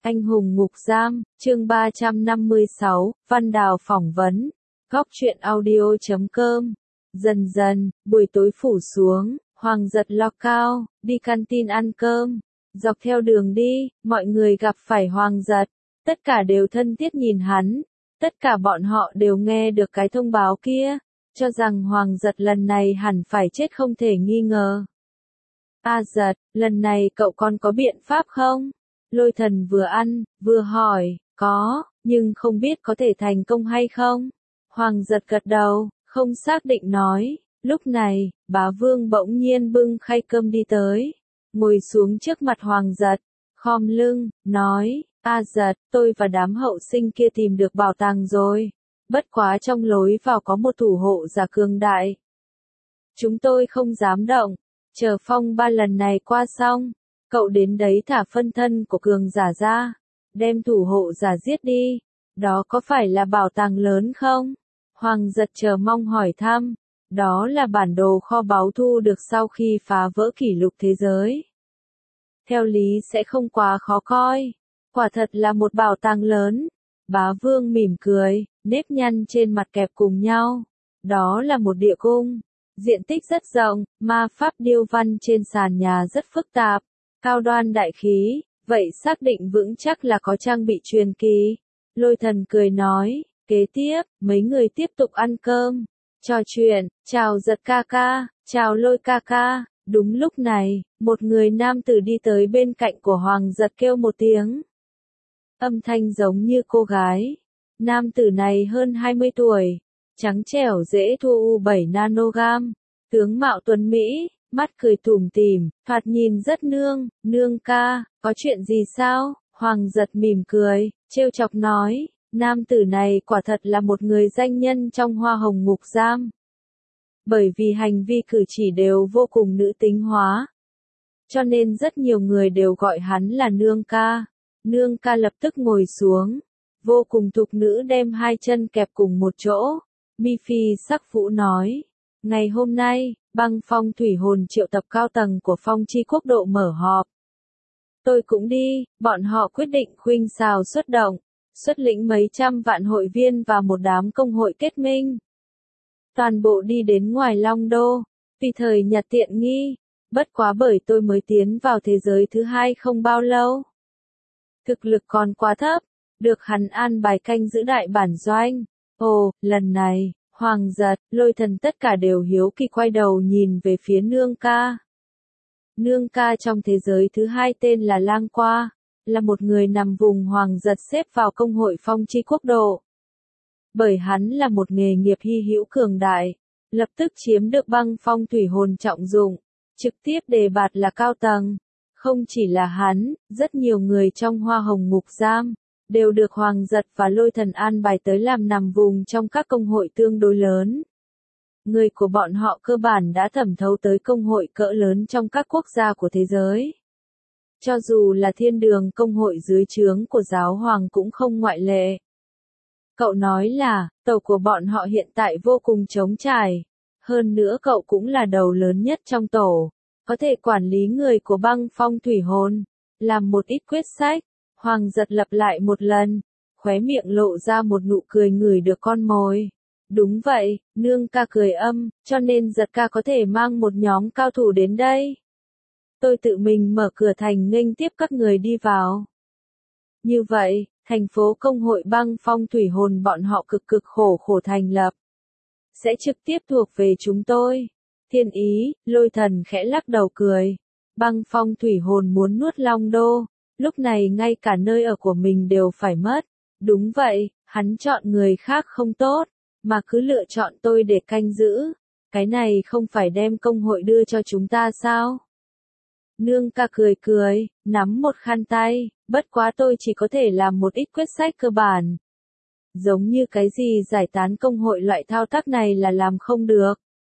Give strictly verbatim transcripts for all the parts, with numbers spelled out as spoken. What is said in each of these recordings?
Anh hùng ngục giam, chương ba trăm năm mươi sáu, Văn Đào phỏng vấn. Góc truyện audio chấm com. Dần dần, buổi tối phủ xuống, Hoàng Giật lo cao, đi canteen ăn cơm. Dọc theo đường đi, mọi người gặp phải Hoàng Giật. Tất cả đều thân thiết nhìn hắn. Tất cả bọn họ đều nghe được cái thông báo kia, cho rằng Hoàng Giật lần này hẳn phải chết không thể nghi ngờ. A Giật, lần này cậu còn có biện pháp không? Lôi Thần vừa ăn, vừa hỏi, có, nhưng không biết có thể thành công hay không? Hoàng Giật gật đầu, không xác định nói. Lúc này, Bá Vương bỗng nhiên bưng khay cơm đi tới, ngồi xuống trước mặt Hoàng Giật, khom lưng, nói, A Giật, tôi và đám hậu sinh kia tìm được bảo tàng rồi. Bất quá trong lối vào có một thủ hộ giả cường đại. Chúng tôi không dám động, chờ phong ba lần này qua xong, cậu đến đấy thả phân thân của cường giả ra, đem thủ hộ giả giết đi. Đó có phải là bảo tàng lớn không? Hoàng Giật chờ mong hỏi thăm. Đó là bản đồ kho báu thu được sau khi phá vỡ kỷ lục thế giới. Theo lý sẽ không quá khó coi. Quả thật là một bảo tàng lớn. Bá Vương mỉm cười, nếp nhăn trên mặt kẹp cùng nhau. Đó là một địa cung. Diện tích rất rộng, ma pháp điêu văn trên sàn nhà rất phức tạp. Cao đoan đại khí, vậy xác định vững chắc là có trang bị truyền kỳ. Lôi Thần cười nói, kế tiếp, mấy người tiếp tục ăn cơm, trò chuyện, chào Giật ca ca, chào Lôi ca ca. Đúng lúc này, một người nam tử đi tới bên cạnh của Hoàng Giật kêu một tiếng. Âm thanh giống như cô gái. Nam tử này hơn hai mươi tuổi, trắng trẻo dễ thua u bảy nanogam, tướng mạo tuấn Mỹ, mắt cười tủm tỉm, thoạt nhìn rất nương, nương ca, có chuyện gì sao? Hoàng Giật mỉm cười, trêu chọc nói, nam tử này quả thật là một người danh nhân trong Hoa Hồng Ngục Giam. Bởi vì hành vi cử chỉ đều vô cùng nữ tính hóa, cho nên rất nhiều người đều gọi hắn là nương ca. Nương ca lập tức ngồi xuống, vô cùng thục nữ đem hai chân kẹp cùng một chỗ. Mi Phi sắc vũ nói, ngày hôm nay, Băng Phong Thủy Hồn triệu tập cao tầng của Phong Chi Quốc độ mở họp. Tôi cũng đi, bọn họ quyết định khuynh xào xuất động, xuất lĩnh mấy trăm vạn hội viên và một đám công hội kết minh. Toàn bộ đi đến ngoài Long Đô, vì thời nhặt tiện nghi, bất quá bởi tôi mới tiến vào thế giới thứ hai không bao lâu. Thực lực còn quá thấp, được hắn an bài canh giữ đại bản doanh. Ồ, lần này, Hoàng Giật, Lôi Thần tất cả đều hiếu kỳ quay đầu nhìn về phía nương ca. Nương ca trong thế giới thứ hai tên là Lang Qua, là một người nằm vùng Hoàng Giật xếp vào công hội Phong Chi Quốc độ. Bởi hắn là một nghề nghiệp hy hữu cường đại, lập tức chiếm được Băng Phong Thủy Hồn trọng dụng, trực tiếp đề bạt là cao tầng. Không chỉ là hắn, rất nhiều người trong Hoa Hồng Ngục Giam đều được Hoàng Giật và Lôi Thần an bài tới làm nằm vùng trong các công hội tương đối lớn. Người của bọn họ cơ bản đã thẩm thấu tới công hội cỡ lớn trong các quốc gia của thế giới. Cho dù là thiên đường công hội dưới trướng của giáo hoàng cũng không ngoại lệ. Cậu nói là, tàu của bọn họ hiện tại vô cùng trống trải. Hơn nữa cậu cũng là đầu lớn nhất trong tổ, có thể quản lý người của Băng Phong Thủy Hồn, làm một ít quyết sách. Hoàng Giật lặp lại một lần, khóe miệng lộ ra một nụ cười ngửi được con mồi. Đúng vậy, nương ca cười âm, cho nên Giật ca có thể mang một nhóm cao thủ đến đây. Tôi tự mình mở cửa thành nghênh tiếp các người đi vào. Như vậy, thành phố công hội Băng Phong Thủy Hồn bọn họ cực cực khổ khổ thành lập, sẽ trực tiếp thuộc về chúng tôi. Thiên Ý, Lôi Thần khẽ lắc đầu cười. Băng Phong Thủy Hồn muốn nuốt Long Đô, lúc này ngay cả nơi ở của mình đều phải mất. Đúng vậy, hắn chọn người khác không tốt, mà cứ lựa chọn tôi để canh giữ. Cái này không phải đem công hội đưa cho chúng ta sao? Nương ca cười cười, nắm một khăn tay, bất quá tôi chỉ có thể làm một ít quyết sách cơ bản. Giống như cái gì giải tán công hội loại thao tác này là làm không được.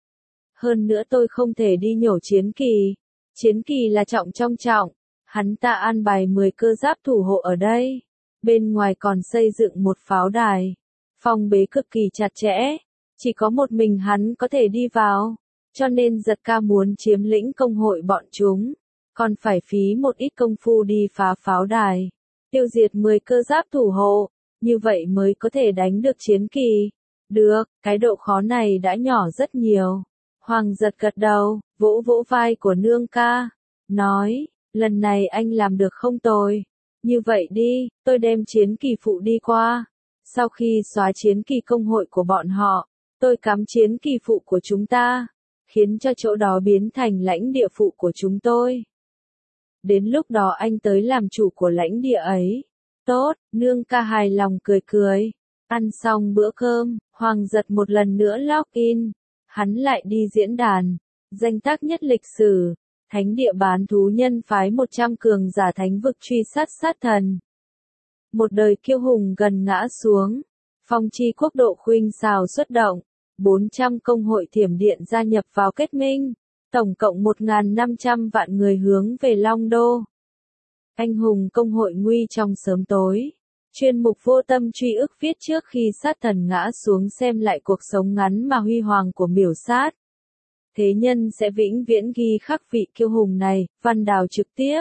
Hơn nữa tôi không thể đi nhổ chiến kỳ. Chiến kỳ là trọng trong trọng. Hắn ta an bài mười cơ giáp thủ hộ ở đây. Bên ngoài còn xây dựng một pháo đài. Phong bế cực kỳ chặt chẽ. Chỉ có một mình hắn có thể đi vào. Cho nên Giật ca muốn chiếm lĩnh công hội bọn chúng. Còn phải phí một ít công phu đi phá pháo đài. tiêu diệt mười cơ giáp thủ hộ, như vậy mới có thể đánh được chiến kỳ. Được, cái độ khó này đã nhỏ rất nhiều. Hoàng giật gật đầu, vỗ vỗ vai của nương ca, nói, lần này anh làm được không tồi. Như vậy đi, tôi đem chiến kỳ phụ đi qua. Sau khi xóa chiến kỳ công hội của bọn họ, tôi cắm chiến kỳ phụ của chúng ta, khiến cho chỗ đó biến thành lãnh địa phụ của chúng tôi. Đến lúc đó anh tới làm chủ của lãnh địa ấy. Tốt, nương ca hài lòng cười cười. Ăn xong bữa cơm, Hoàng giật một lần nữa log in. Hắn lại đi diễn đàn. Danh tác nhất lịch sử. Thánh địa bán thú nhân phái một trăm cường giả thánh vực truy sát sát thần. Một đời kiêu hùng gần ngã xuống. Phong chi quốc độ khuynh xào xuất động. bốn trăm công hội thiểm điện gia nhập vào kết minh. Tổng cộng một nghìn năm trăm vạn người hướng về Long Đô. Anh hùng công hội nguy trong sớm tối. Chuyên mục vô tâm truy ức viết trước khi sát thần ngã xuống xem lại cuộc sống ngắn mà huy hoàng của miểu sát. Thế nhân sẽ vĩnh viễn ghi khắc vị kiêu hùng này, Văn Đào trực tiếp.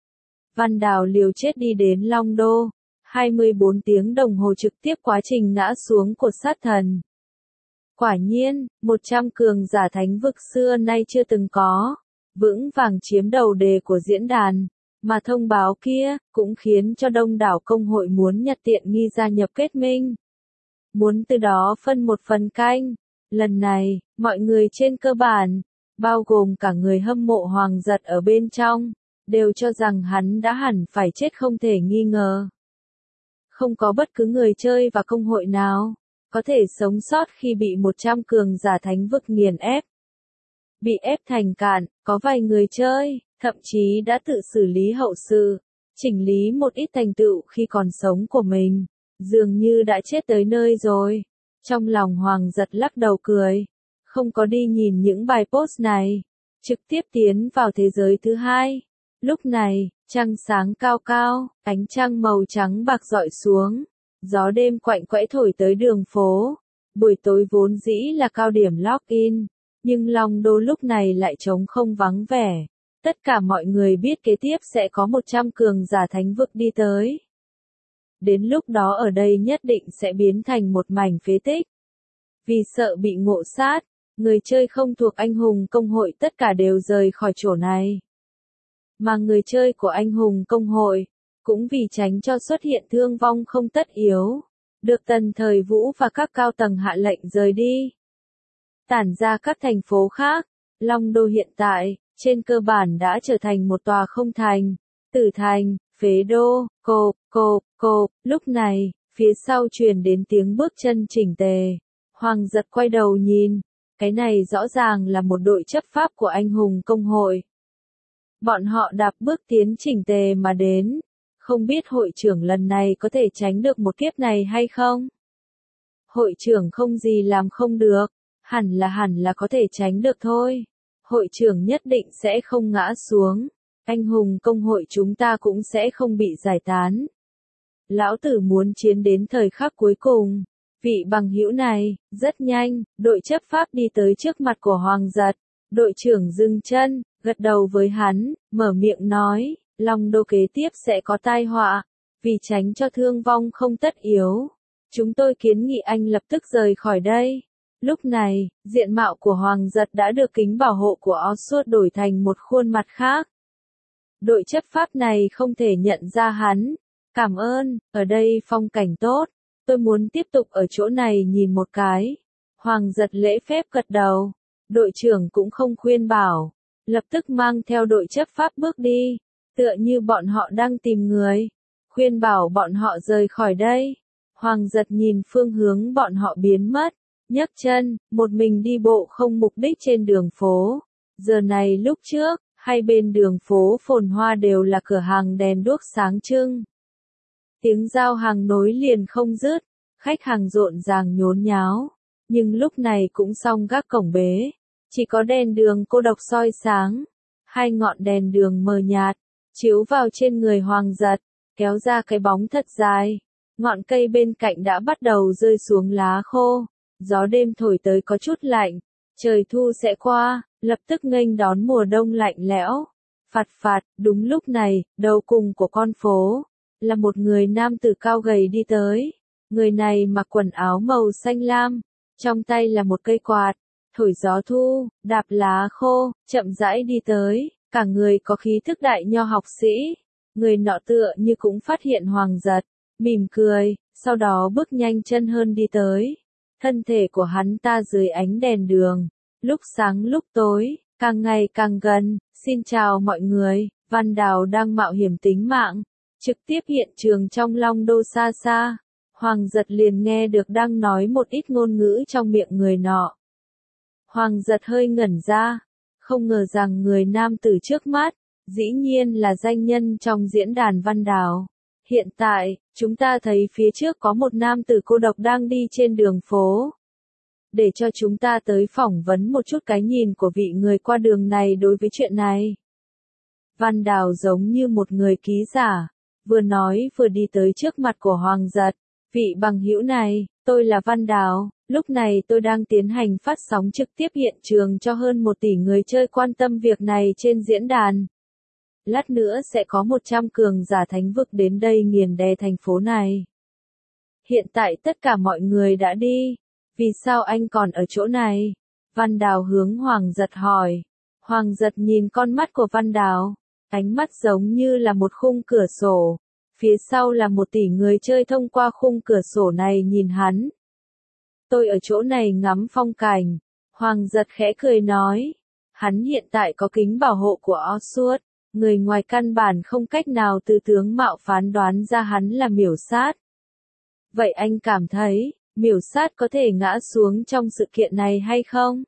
Văn Đào liều chết đi đến Long Đô. hai mươi bốn tiếng đồng hồ trực tiếp quá trình ngã xuống của sát thần. Quả nhiên, một trăm cường giả thánh vực xưa nay chưa từng có, vững vàng chiếm đầu đề của diễn đàn, mà thông báo kia, cũng khiến cho đông đảo công hội muốn nhặt tiện nghi gia nhập kết minh. Muốn từ đó phân một phần canh. Lần này, mọi người trên cơ bản, bao gồm cả người hâm mộ Hoàng giật ở bên trong, đều cho rằng hắn đã hẳn phải chết không thể nghi ngờ. Không có bất cứ người chơi và công hội nào có thể sống sót khi bị một trăm cường giả thánh vực nghiền ép. Bị ép thành cạn, có vài người chơi, thậm chí đã tự xử lý hậu sự, chỉnh lý một ít thành tựu khi còn sống của mình, dường như đã chết tới nơi rồi. Trong lòng Hoàng giật lắc đầu cười, không có đi nhìn những bài post này, trực tiếp tiến vào thế giới thứ hai. Lúc này, trăng sáng cao cao, ánh trăng màu trắng bạc rọi xuống. Gió đêm quạnh quẽ thổi tới đường phố. Buổi tối vốn dĩ là cao điểm login, nhưng Long Đô lúc này lại trống không vắng vẻ. Tất cả mọi người biết kế tiếp sẽ có một trăm cường giả thánh vực đi tới. Đến lúc đó ở đây nhất định sẽ biến thành một mảnh phế tích. Vì sợ bị ngộ sát, người chơi không thuộc anh hùng công hội tất cả đều rời khỏi chỗ này. Mà người chơi của anh hùng công hội, cũng vì tránh cho xuất hiện thương vong không tất yếu, được Tần Thời Vũ và các cao tầng hạ lệnh rời đi. Tản ra các thành phố khác, Long Đô hiện tại, trên cơ bản đã trở thành một tòa không thành, tử thành, phế đô, cộp, cộp, cộp. Lúc này, phía sau truyền đến tiếng bước chân chỉnh tề. Hoàng giật quay đầu nhìn, cái này rõ ràng là một đội chấp pháp của anh hùng công hội. Bọn họ đạp bước tiến chỉnh tề mà đến. Không biết hội trưởng lần này có thể tránh được một kiếp này hay không? Hội trưởng không gì làm không được, hẳn là hẳn là có thể tránh được thôi. Hội trưởng nhất định sẽ không ngã xuống, anh hùng công hội chúng ta cũng sẽ không bị giải tán. Lão tử muốn chiến đến thời khắc cuối cùng. Vị bằng hữu này, rất nhanh, đội chấp pháp đi tới trước mặt của Hoàng giật. Đội trưởng dừng chân, gật đầu với hắn, mở miệng nói. Long Đô kế tiếp sẽ có tai họa, vì tránh cho thương vong không tất yếu. Chúng tôi kiến nghị anh lập tức rời khỏi đây. Lúc này, diện mạo của Hoàng giật đã được kính bảo hộ của Oswald đổi thành một khuôn mặt khác. Đội chấp pháp này không thể nhận ra hắn. Cảm ơn, ở đây phong cảnh tốt, tôi muốn tiếp tục ở chỗ này nhìn một cái. Hoàng giật lễ phép gật đầu. Đội trưởng cũng không khuyên bảo, lập tức mang theo đội chấp pháp bước đi. Tựa như bọn họ đang tìm người, khuyên bảo bọn họ rời khỏi đây. Hoàng giật nhìn phương hướng bọn họ biến mất, nhấc chân, một mình đi bộ không mục đích trên đường phố. Giờ này lúc trước, hai bên đường phố phồn hoa đều là cửa hàng đèn đuốc sáng trưng. Tiếng giao hàng nối liền không dứt, khách hàng rộn ràng nhốn nháo. Nhưng lúc này cũng xong gác cổng bế, chỉ có đèn đường cô độc soi sáng. Hai ngọn đèn đường mờ nhạt, chiếu vào trên người Hoàng giật, kéo ra cái bóng thật dài. Ngọn cây bên cạnh đã bắt đầu rơi xuống lá khô, gió đêm thổi tới có chút lạnh, trời thu sẽ qua, lập tức nghênh đón mùa đông lạnh lẽo. Phạt phạt, đúng lúc này, đầu cùng của con phố, là một người nam tử cao gầy đi tới. Người này mặc quần áo màu xanh lam, trong tay là một cây quạt, thổi gió thu, đạp lá khô, chậm rãi đi tới, cả người có khí thức đại nho học sĩ. Người nọ tựa như cũng phát hiện Hoàng Giật, mỉm cười, sau đó bước nhanh chân hơn đi tới. Thân thể của hắn ta dưới ánh đèn đường, lúc sáng lúc tối, càng ngày càng gần. Xin chào mọi người, Văn Đào đang mạo hiểm tính mạng, trực tiếp hiện trường trong Long Đô xa xa. Hoàng Giật liền nghe được đang nói một ít ngôn ngữ trong miệng người nọ. Hoàng Giật hơi ngẩn ra, không ngờ rằng người nam tử trước mắt, dĩ nhiên là danh nhân trong diễn đàn Văn Đào. Hiện tại, chúng ta thấy phía trước có một nam tử cô độc đang đi trên đường phố. Để cho chúng ta tới phỏng vấn một chút cái nhìn của vị người qua đường này đối với chuyện này. Văn Đào giống như một người ký giả, vừa nói vừa đi tới trước mặt của Hoàng Giật. Vị bằng hữu này, tôi là Văn Đào, lúc này tôi đang tiến hành phát sóng trực tiếp hiện trường cho hơn một tỷ người chơi quan tâm việc này trên diễn đàn. Lát nữa sẽ có một trăm cường giả thánh vực đến đây nghiền đè thành phố này. Hiện tại tất cả mọi người đã đi, vì sao anh còn ở chỗ này? Văn Đào hướng Hoàng Giật hỏi. Hoàng Giật nhìn con mắt của Văn Đào, ánh mắt giống như là một khung cửa sổ. Phía sau là một tỷ người chơi thông qua khung cửa sổ này nhìn hắn. Tôi ở chỗ này ngắm phong cảnh. Hoàng Giật khẽ cười nói. Hắn hiện tại có kính bảo hộ của Oswald. Người ngoài căn bản không cách nào từ tướng mạo phán đoán ra hắn là miểu sát. Vậy anh cảm thấy, miểu sát có thể ngã xuống trong sự kiện này hay không?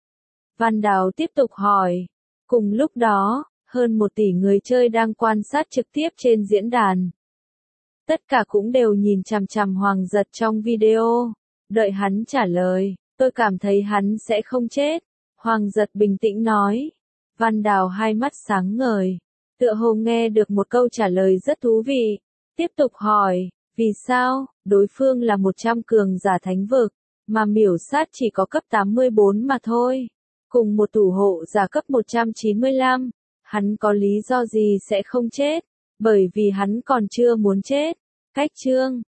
Văn Đào tiếp tục hỏi. Cùng lúc đó, hơn một tỷ người chơi đang quan sát trực tiếp trên diễn đàn. Tất cả cũng đều nhìn chằm chằm Hoàng Giật trong video. Đợi hắn trả lời, tôi cảm thấy hắn sẽ không chết. Hoàng Giật bình tĩnh nói. Văn Đào hai mắt sáng ngời, tựa hồ nghe được một câu trả lời rất thú vị. Tiếp tục hỏi, vì sao, đối phương là một trăm cường giả thánh vực, mà miểu sát chỉ có cấp tám mươi bốn mà thôi. Cùng một thủ hộ giả cấp một trăm chín mươi lăm, hắn có lý do gì sẽ không chết? Bởi vì hắn còn chưa muốn chết. Cách chương